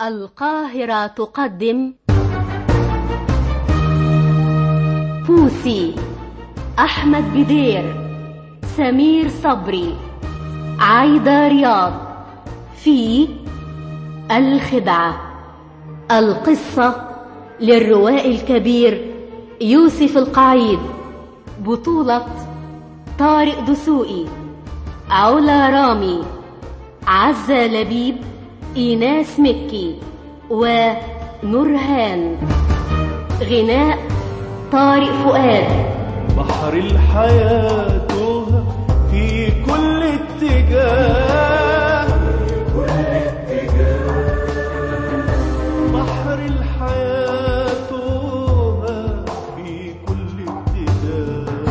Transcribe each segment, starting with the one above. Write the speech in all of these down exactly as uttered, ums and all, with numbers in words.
القاهرة تقدم بوسي، أحمد بدير، سمير صبري، عايدة رياض في الخدعة. القصة للروائي الكبير يوسف القعيد، بطولة طارق دسوقي، علا رامي، عزة لبيب، إيناس مكي ونورهان. غناء طارق فؤاد. بحر الحياة في كل اتجاه، كل اتجاه. بحر الحياة في كل اتجاه.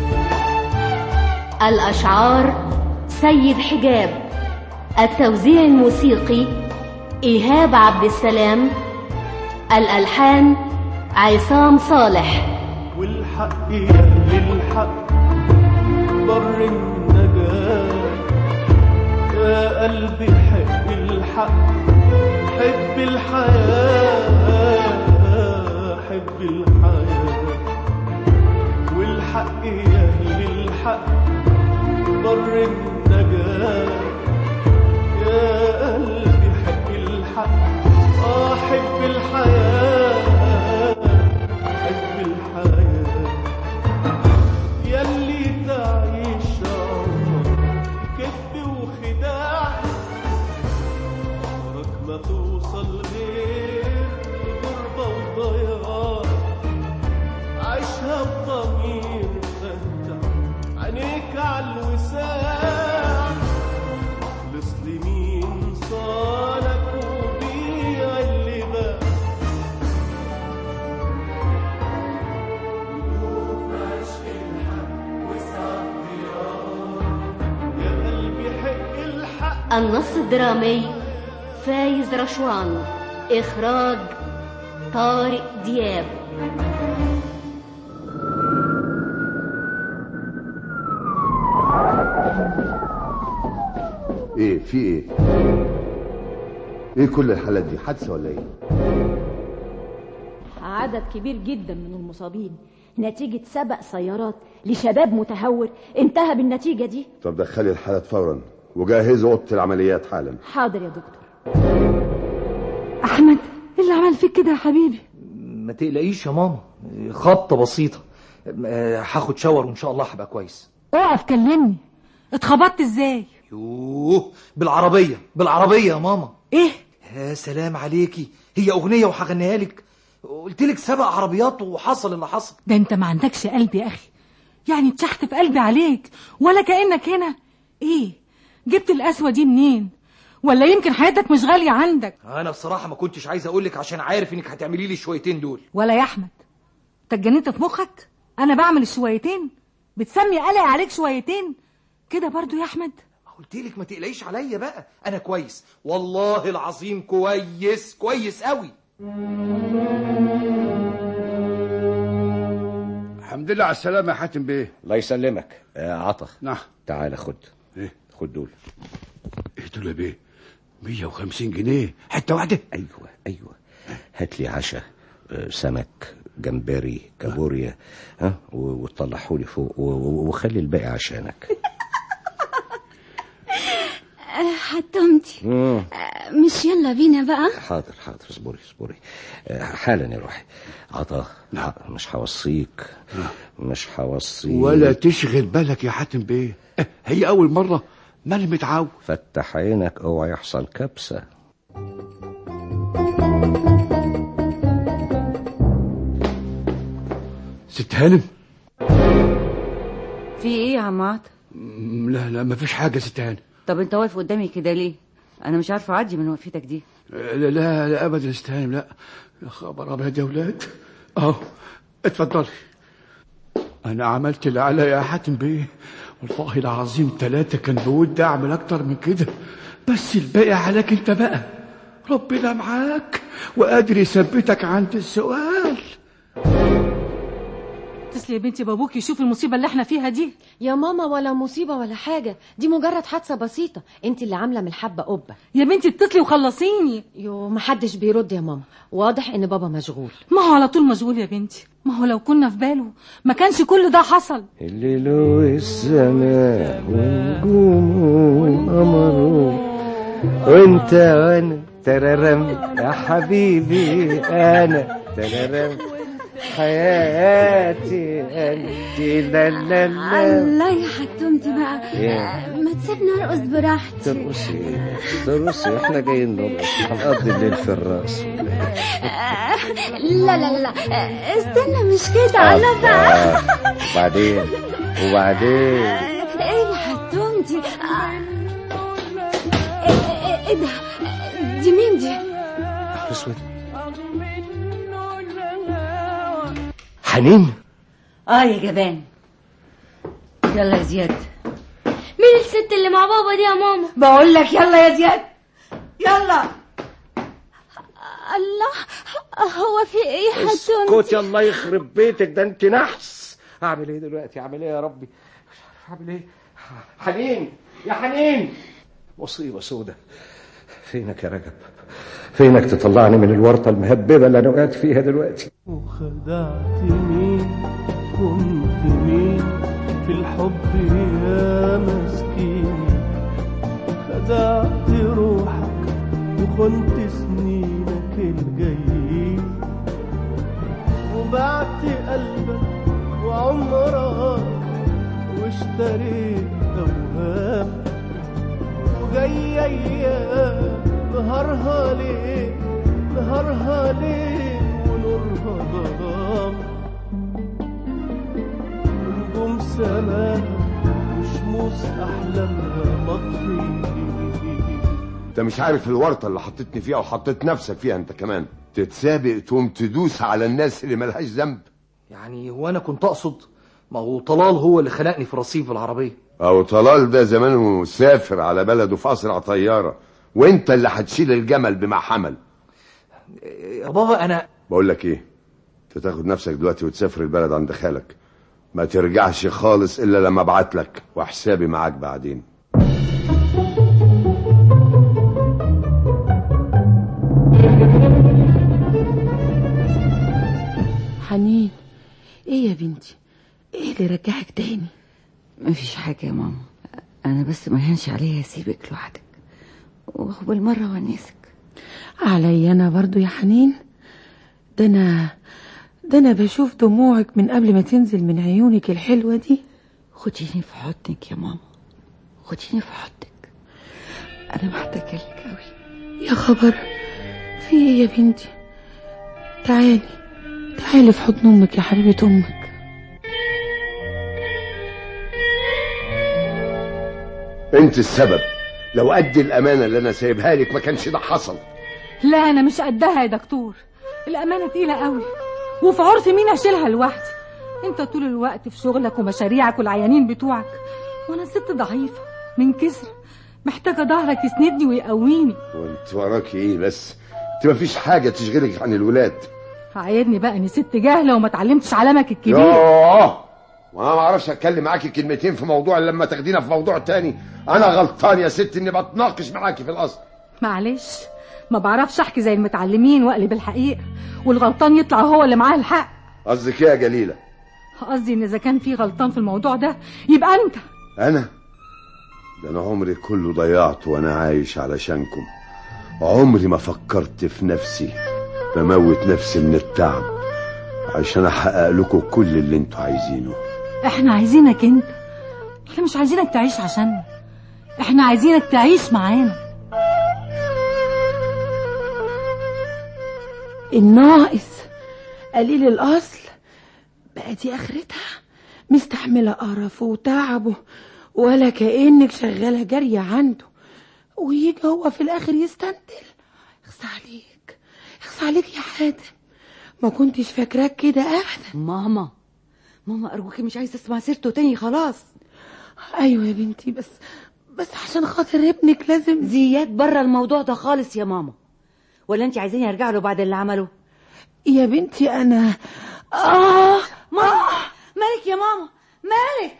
الأشعار سيد حجاب، التوزيع الموسيقي إيهاب عبد السلام، الألحان عصام صالح. والحق يهل الحق بر النجاة، يا قلبي حب الحق، حب الحياة، حب الحياة. والحق يهل الحق بر النجاة، يا قلبي حب الحق، آه حب الحياة، حب الحياة. يلي تعيش عمرك كذب وخداع، عمرك ما توصل غير الغربة والضياع. عيشها بضمير فتح عينيك عالوساع، لسلمين صالك وبيع اللي باع. وقوف عشق الحق وسع الديار، يا قلبي حق الحق. النص الدرامي فايز رشوان، إخراج طارق دياب. ايه في ايه ايه كل الحالات دي؟ حادثه ولا ايه؟ عدد كبير جدا من المصابين نتيجة سبق سيارات لشباب متهور انتهى بالنتيجة دي. طب دخلي الحالات فورا وجهزوا اوضه العمليات حالا. حاضر يا دكتور. احمد، ايه اللي عمل فيك كده يا حبيبي؟ ما تقلقيش يا ماما، خبطه بسيطه، هاخد شاور وان شاء الله هبقى كويس. اقف كلمني، اتخبطت ازاي؟ يوه، بالعربيه بالعربيه يا ماما. ايه؟ يا سلام عليكي، هي اغنيه وهغنيها لك. قلت لك سبق عربيات وحصل اللي حصل. ده انت ما عندكش قلب يا اخي، يعني اتشحت في قلبي عليك ولا كأنك هنا. ايه جبت القسوه دي منين؟ ولا يمكن حياتك مش غاليه عندك؟ انا بصراحه ما كنتش عايز اقول لك عشان عارف انك هتعملي لي شويتين دول. ولا يا احمد، انت اتجننت في مخك؟ انا بعمل الشويتين؟ بتسمي قلق عليك شويتين كده برضو يا احمد؟ قلت لك ما تقلقيش عليا بقى، انا كويس والله العظيم، كويس كويس قوي. الحمد لله على السلامه يا حاتم بيه. الله يسلمك. آه عطا، نعم. تعال خد. ايه خد دول. ايه دول يا بيه؟ مية وخمسين جنيه حته واحده؟ ايوه ايوه، هات لي عشاء، آه سمك، جمبري، كابوريا، ها، وتطلعوا لي فوق وخلي الباقي عشانك. حتمتي، مش يلا بينا بقى؟ حاضر حاضر، اصبري اصبري حالا يا روحي. عطا، مش هوصيك، مش هوصيك ولا تشغل بالك يا حاتم بيه، هي اول مره، ما انا متعود. فتح عينك اوعى يحصل كبسه. ست هانم، في ايه يا عم عاطف؟ لا لا مفيش حاجه ست هانم. طب انت واقف قدامي كده ليه؟ انا مش عارفه اعدي من وقفتك دي. لا لا, لا ابدا ست هانم، لا. يا خبر ابيض يا ولاد، اهو اتفضلي. انا عملت اللي عليا يا حاتم بيه، والله العظيم ثلاثة كان بودي اعمل اكتر من كده، بس الباقي عليك انت بقى. ربنا معاك وقادر يثبتك عند السؤال. اتصلي يا بنتي بابوكي يشوف المصيبه اللي احنا فيها دي. يا ماما ولا مصيبه ولا حاجه، دي مجرد حادثه بسيطه، انت اللي عامله من الحبه قبه. يا بنتي اتصلي وخلصيني. يو محدش بيرد يا ماما، واضح ان بابا مشغول. ما هو على طول مشغول يا بنتي، ما هو لو كنا في باله ما كانش كل ده حصل. الليل والسماء ونجوم وقمر وانت وانا تررم يا حبيبي انا تررم حياتي انت لا لا لا. الله يا حتمتي بقى، ما تسيبنا نرقص براحتي. ترقصي ترقصي احنا جايين نرقص، هنقضي الليل في الراس. لا لا لا استنى مش كده انا بقى. وبعدين وبعدين ايه يا حتمتي؟ ايه ده؟ دي مين دي؟ اسود حنين. اه يا جبان. يلا يا زياد. مين الست اللي مع بابا دي يا ماما؟ بقول لك يلا يا زياد يلا. الله، هو في ايه يا حتمتي؟ اسكت الله يخرب بيتك، ده انت نحس. اعمل ايه دلوقتي؟ اعمل ايه يا ربي؟ مش عارف اعمل ايه. حنين يا حنين، مصيبه سودة. فينك يا رجب؟ فينك تطلعني من الورطه المهببه اللي انا وقعت فيها دلوقتي؟ وخدعت مين كنت مين في الحب يا مسكين، خدعت روحك وخنت سنينك الجايين، وبعت قلبك وعمرك واشتريت اوهام، وجاي ايام نهارها ليه نهارها ليه ونورها ظلام، ونجوم سماها وشموس احلامها مطفي. انت مش عارف الورطه اللي حطيتني فيها وحطيت نفسك فيها انت كمان، تتسابق تقوم تدوس على الناس اللي ملهاش ذنب. يعني هو انا كنت اقصد؟ ما هو طلال هو اللي خلقني في رصيف العربيه. او طلال ده زمانه سافر على بلده في اسرع طياره، وانت اللي هتشيل الجمل بما حمل. يا بابا انا بقول لك ايه، انت تاخد نفسك دلوقتي وتسافر البلد عند خالك، ما ترجعش خالص الا لما ابعت لك، وحسابي معاك بعدين. حنين، ايه يا بنتي؟ ايه اللي رجعك تاني؟ مفيش حاجه يا ماما، انا بس ما يهنش عليا اسيبك لوحدك وبالمره ونسك. عليا انا برضو يا حنين؟ ده انا ده انا بشوف دموعك من قبل ما تنزل من عيونك الحلوه دي. خديني في حضنك يا ماما، خديني في حضنك، انا محتاجه لك قوي. يا خبر، في ايه يا بنتي؟ تعالي تعالي في حضن امك يا حبيبه امك. انت السبب، لو قد الامانه اللي انا سايبها لك ما كانش ده حصل. لا انا مش قدها يا دكتور، الامانه تقيله قوي، وفي عرف مين اشيلها لوحدي؟ انت طول الوقت في شغلك ومشاريعك والعيانين بتوعك، وانا ست ضعيفه من كسر محتاجه ظهرك يسندني ويقويني. وانت وراكي ايه بس؟ انت مفيش حاجه تشغلك عن الولاد. عايدني بقى اني ست جاهله وما اتعلمتش علامك الكبير. اه وانا ما اعرفش اتكلم معاكي كلمتين في موضوع لما تاخدينا في موضوع تاني. انا غلطان يا ست اني بتناقش معاكي في الاصل. معلش، ما بعرفش احكي زي المتعلمين واقلب الحقيقه، والغلطان يطلع هو اللي معاه الحق. قصدك ايه يا جليله؟ قصدي ان اذا كان في غلطان في الموضوع ده يبقى انت. انا؟ ده انا عمري كله ضيعته وانا عايش علشانكم، عمري ما فكرت في نفسي، بموت نفسي من التعب عشان احقق لكم كل اللي انتوا عايزينه. احنا عايزينك انت، احنا مش عايزينك تعيش عشاننا، احنا عايزينك تعيش معانا. الناقص قليل الاصل بقى دي اخرتها، مستحمله قرفه وتعبه ولا كأنك شغاله جاريه عنده، ويجي هو في الاخر يستنتل. اخص عليك اخص عليك يا حاتم، ما كنتش فاكراك كده ابدا. ماما ماما ارجوكي مش عايزه اسمع سيرته تاني خلاص. ايوه يا بنتي، بس بس عشان خاطر ابنك لازم. زياد بره الموضوع ده خالص يا ماما، ولا انت عايزيني ارجع له بعد اللي عمله؟ يا بنتي انا اه ماما مالك يا ماما؟ مالك؟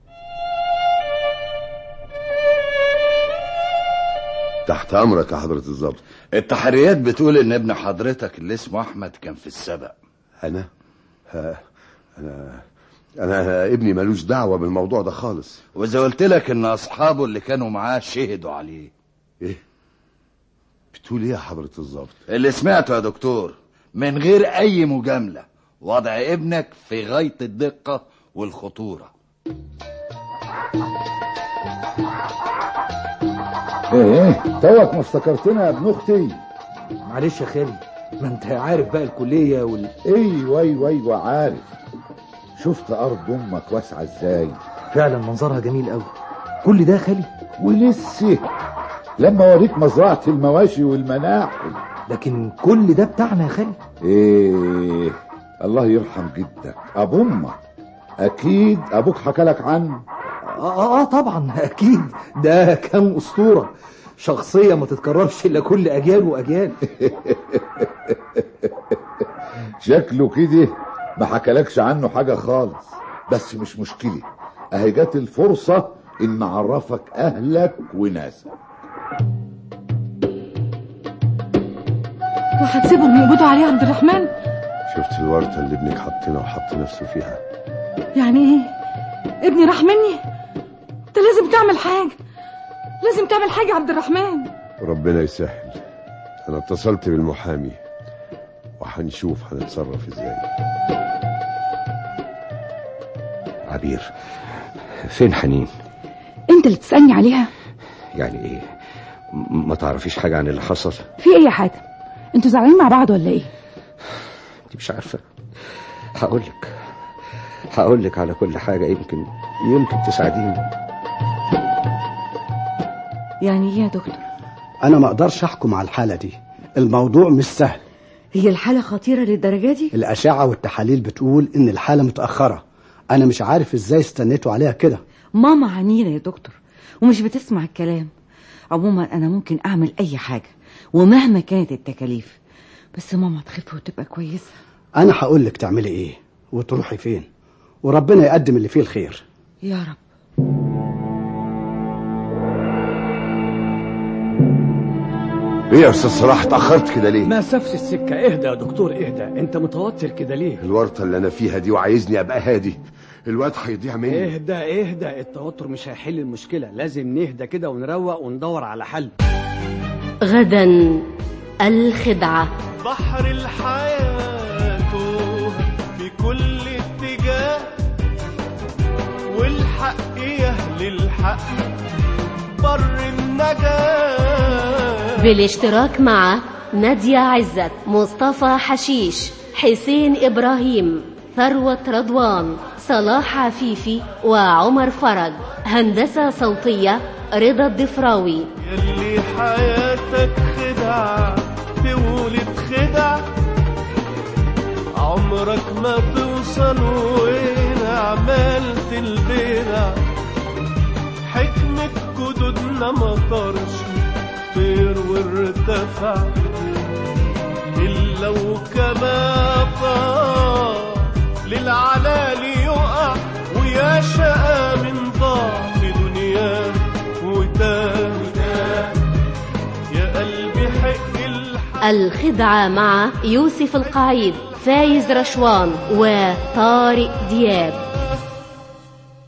تحت امرك يا حضرة الضابط. التحريات بتقول ان ابن حضرتك اللي اسمه احمد كان في السبق. انا ها انا انا ابني ملوش دعوة بالموضوع ده خالص. واذا قلت لك ان اصحابه اللي كانوا معاه شهدوا عليه؟ ايه بتقول ايه يا حضرة الضابط؟ اللي سمعته يا دكتور من غير اي مجاملة، وضع ابنك في غاية الدقة والخطورة. ايه ايه توك ما افتكرتنا يا ابن اختي. معلش يا خالي، ما انت عارف بقى الكلية وال ايوه ايوه ايوه عارف. شفت ارض امك واسعة ازاي؟ فعلا منظرها جميل قوي. كل ده يا خالي؟ ولسه لما اوريك مزرعة المواشي والمناحل. لكن كل ده بتاعنا يا خالي. ايه الله يرحم جدك ابو امك، اكيد ابوك حكالك عنه. اه اه طبعا اكيد، ده كان اسطورة، شخصية ما تتكررش الا كل اجيال واجيال. شكله كده ما حكالكش عنه حاجة خالص، بس مش مشكلة، اهي جات الفرصة ان نعرفك اهلك وناسك. وهتسيبهم يقبضوا عليه عبد الرحمن؟ شفت الورطة اللي ابنك حطنا وحط نفسه فيها؟ يعني ايه؟ ابني راح مني؟ انت لازم تعمل حاجة، لازم تعمل حاجة عبد الرحمن. ربنا يسهل. انا اتصلت بالمحامي وهنشوف هنتصرف ازاي. عبير، فين حنين؟ انت اللي تسألني عليها؟ يعني ايه، ما تعرفيش حاجة عن اللي حصل؟ في ايه يا حاتم؟ انتوا زعلانين مع بعض ولا ايه؟ انت مش عارفة. هقولك هقولك على كل حاجة، يمكن يمكن تساعديني. يعني ايه يا دكتور؟ انا ما اقدرش احكم على الحالة دي، الموضوع مش سهل. هي الحالة خطيرة للدرجة دي؟ الاشعة والتحاليل بتقول ان الحالة متأخرة. انا مش عارف ازاي استنيتوا عليها كده. ماما عنينة يا دكتور ومش بتسمع الكلام. عموما انا ممكن اعمل اي حاجة ومهما كانت التكاليف، بس ماما تخف وتبقى كويسة. انا هقول لك تعملي ايه وتروحي فين، وربنا يقدم اللي فيه الخير يا رب. ايه يا استاذ صلاح اتاخرت كده ليه؟ مسافة السكة. اهدى يا دكتور اهدى، انت متوتر كده ليه؟ الورطة اللي انا فيها دي وعايزني ابقى هادي، الواد هيضيع مني. اهدى اهدى، التوتر مش هيحل المشكلة، لازم نهدى كده ونروق وندور على حل. غدا الخدعة. بحر الحياة في كل اتجاه، والحق يهل الحق بر النجاة. بالاشتراك مع نادية عزت، مصطفى حشيش، حسين إبراهيم، ثروة رضوان، صلاح عفيفي، وعمر فرج. هندسة صوتية رضا الضفراوي. يلي حياتك خدعة تولد خدع، عمرك ما توصل وين عملت البدع. حكمة جدودنا ما طارش طير وارتفع، إلا وكما طار للعلالي يقع، ويا شقى من ضعف دنياه وتاه. يا قلبي حق الحق. الخدعة مع يوسف القعيد، فايز رشوان، وطارق دياب.